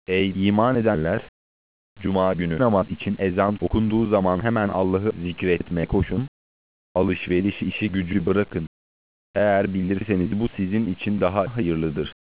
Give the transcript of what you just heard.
Ey iman edenler! Cuma günü namaz için ezan okunduğu zaman hemen Allah'ı zikretmeye koşun. Alışveriş işi gücü bırakın. Eğer bilirseniz bu sizin için daha hayırlıdır.